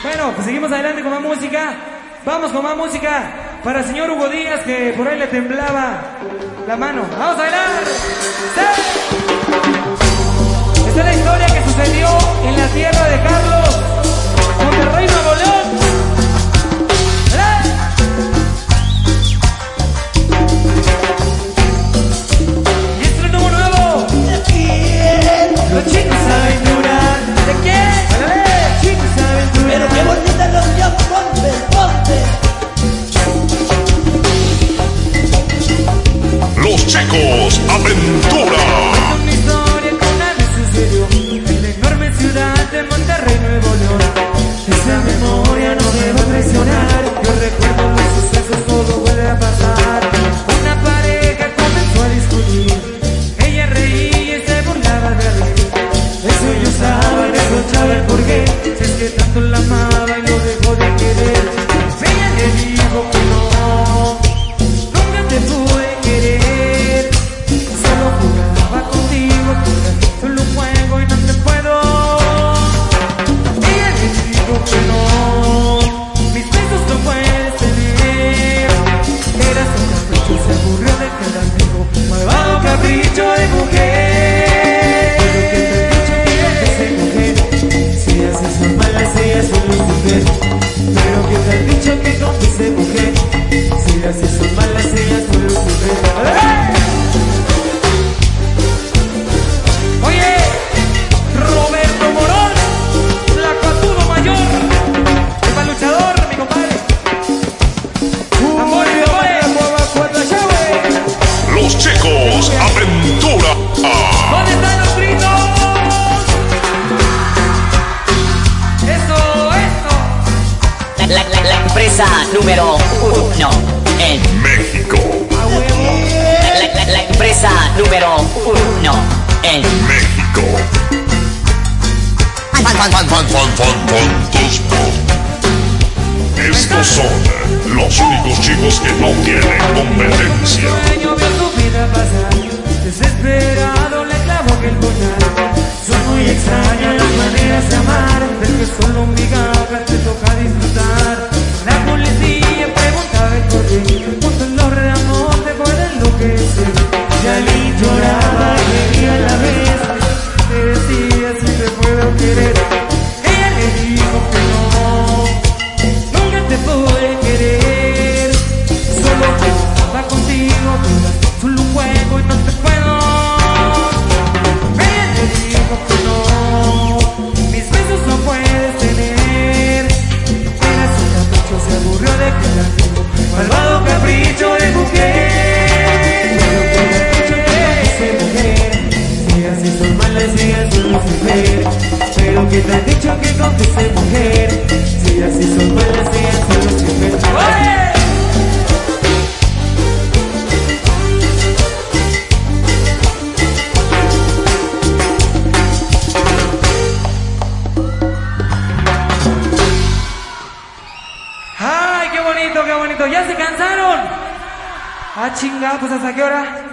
Bueno, pues seguimos adelante con más música. Vamos con más música para el señor Hugo Díaz, que por ahí le temblaba la mano. ¡Vamos a bailar! ¡Sí! Esta es la historia que sucedió en la tierra de Carlos, Monterrey, Nuevo León. Y esto es nuevo. Los chicos saben durar. ¿De qué? Chicos saben durar. Pero qué bonita canción, ponte, ponte. Los Chicos Aventura. Una historia que una vez sucedió en la enorme ciudad de Monterrey, Nuevo León. Esa memoria no me va a traicionar. Yo recuerdo los sucesos, todo vuelve a pasar. Una pareja comenzó a discutir. Ella reía y se burlaba de él. Eso yo estaba, le escuchaba el porqué. Si es que tanto la amaba y lo dejó de querer. Ella le dijo que no, nunca te pude querer. Solo jugaba contigo, solo un juego y no te puedo. Ella le dijo que no, mis besos no puedes tener. Eras un capricho, se aburrió de quedar conmigo. Malvado capricho de mujer. Pero que te han dicho que cómplice mujer. Si las son malas, ellas son los mujeres. Oye, Roberto Morón, la Cotudo Mayor, el luchador, mi compadre. Amores, Los Chicos Aventura. ¿dónde están los gritos? La empresa número 1 en México. la empresa número 1 en México. Fantasma. Estos son los únicos chicos que no tienen competencia. Sueño vio su vida pasar, desesperado le clavó aquel puñal. Son muy extrañas las maneras de amar, del que solo migajas te toca disfrutar. La policía preguntaba el por qué, cuando el olor de amor te puede enloquecer. Y Ali lloraba y reía a la vez, te decía si te puedo querer. Ella le dijo que no, nunca te pude querer. Solo jugaba contigo, solo un juego y no te puedo. Ella le dijo que no, mis besos no puedes tener. Eras un capricho, se aburrió de quedar contigo. Malvado capricho de mujer. Si así son malas, ellas son las mujeres. Pero que te han dicho que conquiste mujer. Si así son malas, ellas son las mujeres. ¡Ay, qué bonito, qué bonito! ¿Ya se cansaron? Ah, chinga, pues ¿hasta qué hora?